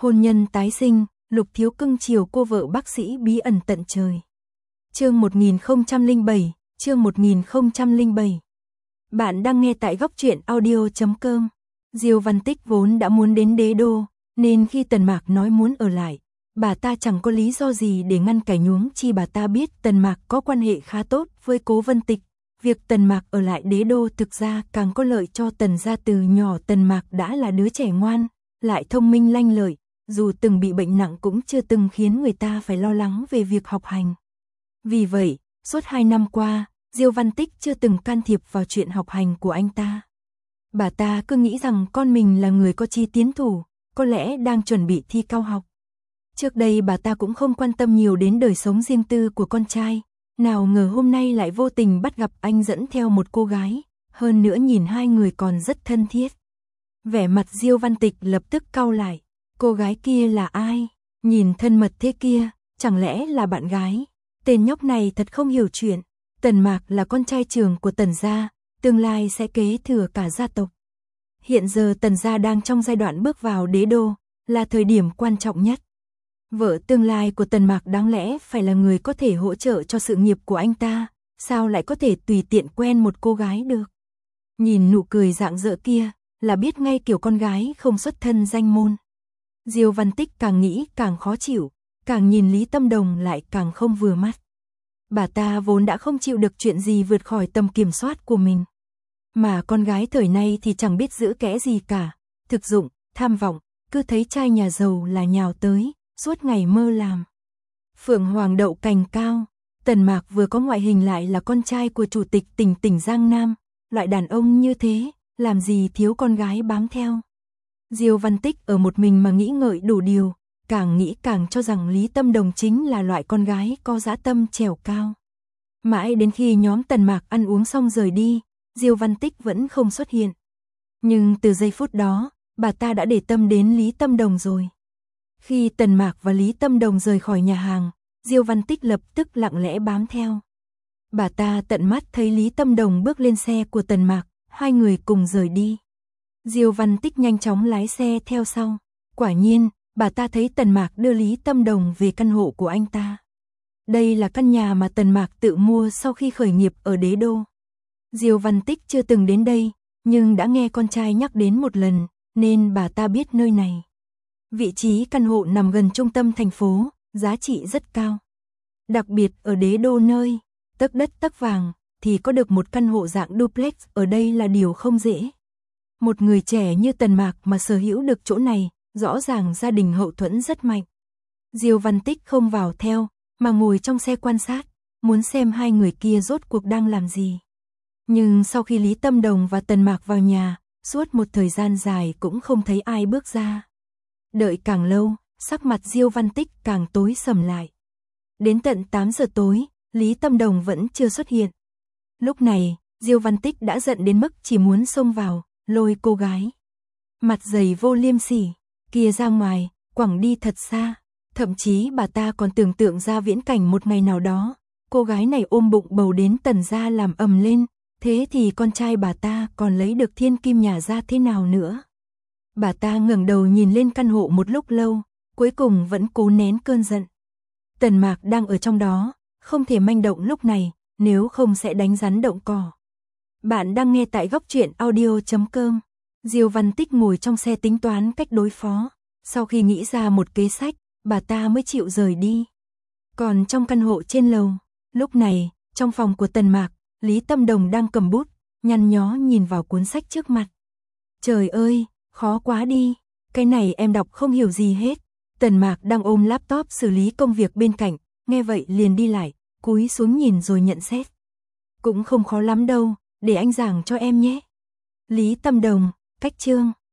Hôn nhân tái sinh, Lục Thiếu cưng chiều cô vợ bác sĩ bí ẩn tận trời. Chương 1007, chương 1007. Bạn đang nghe tại góc truyện audio.com. Diêu Văn Tích vốn đã muốn đến Đế Đô, nên khi Tần Mạc nói muốn ở lại, bà ta chẳng có lý do gì để ngăn cải nhuống chi bà ta biết Tần Mạc có quan hệ khá tốt với Cố Vân Tịch. Việc Tần Mạc ở lại Đế Đô thực ra càng có lợi cho Tần gia. Từ nhỏ Tần Mạc đã là đứa trẻ ngoan, lại thông minh lanh lợi, dù từng bị bệnh nặng cũng chưa từng khiến người ta phải lo lắng về việc học hành. Vì vậy, suốt 2 năm qua, Diêu Văn Tích chưa từng can thiệp vào chuyện học hành của anh ta. Bà ta cứ nghĩ rằng con mình là người có chí tiến thủ, có lẽ đang chuẩn bị thi cao học. Trước đây bà ta cũng không quan tâm nhiều đến đời sống riêng tư của con trai, nào ngờ hôm nay lại vô tình bắt gặp anh dẫn theo một cô gái, hơn nữa nhìn hai người còn rất thân thiết. Vẻ mặt Diêu Văn Tịch lập tức cau lại, cô gái kia là ai? Nhìn thân mật thế kia, chẳng lẽ là bạn gái? Tên nhóc này thật không hiểu chuyện. Tần Mạc là con trai trưởng của Tần gia, tương lai sẽ kế thừa cả gia tộc. Hiện giờ Tần gia đang trong giai đoạn bước vào Đế Đô, là thời điểm quan trọng nhất. Vợ tương lai của Tần Mạc đáng lẽ phải là người có thể hỗ trợ cho sự nghiệp của anh ta, sao lại có thể tùy tiện quen một cô gái được? Nhìn nụ cười rạng rỡ kia, là biết ngay kiểu con gái không xuất thân danh môn. Diêu Văn Tích càng nghĩ càng khó chịu, càng nhìn Lý Tâm Đồng lại càng không vừa mắt. Bà ta vốn đã không chịu được chuyện gì vượt khỏi tầm kiểm soát của mình. Mà con gái thời nay thì chẳng biết giữ kẽ gì cả, thực dụng, tham vọng, cứ thấy trai nhà giàu là nhào tới, suốt ngày mơ làm. Phượng Hoàng đậu cành cao, Tần Mạc vừa có ngoại hình lại là con trai của chủ tịch tỉnh Giang Nam, loại đàn ông như thế, làm gì thiếu con gái bám theo. Diêu Văn Tích ở một mình mà nghĩ ngợi đủ điều, càng nghĩ càng cho rằng Lý Tâm Đồng chính là loại con gái có dã tâm trèo cao. Mãi đến khi nhóm Tần Mạc ăn uống xong rời đi, Diêu Văn Tích vẫn không xuất hiện. Nhưng từ giây phút đó, bà ta đã để tâm đến Lý Tâm Đồng rồi. Khi Tần Mạc và Lý Tâm Đồng rời khỏi nhà hàng, Diêu Văn Tích lập tức lặng lẽ bám theo. Bà ta tận mắt thấy Lý Tâm Đồng bước lên xe của Tần Mạc, hai người cùng rời đi. Diêu Văn Tích nhanh chóng lái xe theo sau. Quả nhiên, bà ta thấy Tần Mạc đưa Lý Tâm Đồng về căn hộ của anh ta. Đây là căn nhà mà Tần Mạc tự mua sau khi khởi nghiệp ở Đế Đô. Diêu Văn Tích chưa từng đến đây, nhưng đã nghe con trai nhắc đến một lần, nên bà ta biết nơi này. Vị trí căn hộ nằm gần trung tâm thành phố, giá trị rất cao. Đặc biệt ở Đế Đô nơi tấc đất tấc vàng, thì có được một căn hộ dạng duplex ở đây là điều không dễ. Một người trẻ như Tần Mạc mà sở hữu được chỗ này, rõ ràng gia đình hậu thuẫn rất mạnh. Diêu Văn Tích không vào theo, mà ngồi trong xe quan sát, muốn xem hai người kia rốt cuộc đang làm gì. Nhưng sau khi Lý Tâm Đồng và Tần Mạc vào nhà, suốt một thời gian dài cũng không thấy ai bước ra. Đợi càng lâu, sắc mặt Diêu Văn Tích càng tối sầm lại. Đến tận 8 giờ tối, Lý Tâm Đồng vẫn chưa xuất hiện. Lúc này, Diêu Văn Tích đã giận đến mức chỉ muốn xông vào, lôi cô gái mặt dày vô liêm sỉ kia ra ngoài, quẳng đi thật xa. Thậm chí bà ta còn tưởng tượng ra viễn cảnh một ngày nào đó, cô gái này ôm bụng bầu đến Tần gia làm ầm lên, thế thì con trai bà ta còn lấy được thiên kim nhà ra thế nào nữa. Bà ta ngẩng đầu nhìn lên căn hộ một lúc lâu, cuối cùng vẫn cố nén cơn giận. Tần Mạc đang ở trong đó, không thể manh động lúc này, nếu không sẽ đánh rắn động cỏ. Bạn đang nghe tại góc truyện audio.com. Diêu Văn Tích ngồi trong xe tính toán cách đối phó. Sau khi nghĩ ra một kế sách, bà ta mới chịu rời đi. Còn trong căn hộ trên lầu, lúc này, trong phòng của Tần Mạc, Lý Tâm Đồng đang cầm bút, nhăn nhó nhìn vào cuốn sách trước mặt. Trời ơi, khó quá đi, cái này em đọc không hiểu gì hết. Tần Mạc đang ôm laptop xử lý công việc bên cạnh, nghe vậy liền đi lại, cúi xuống nhìn rồi nhận xét. Cũng không khó lắm đâu, để anh giảng cho em nhé. Lý Tâm Đồng, cách chương.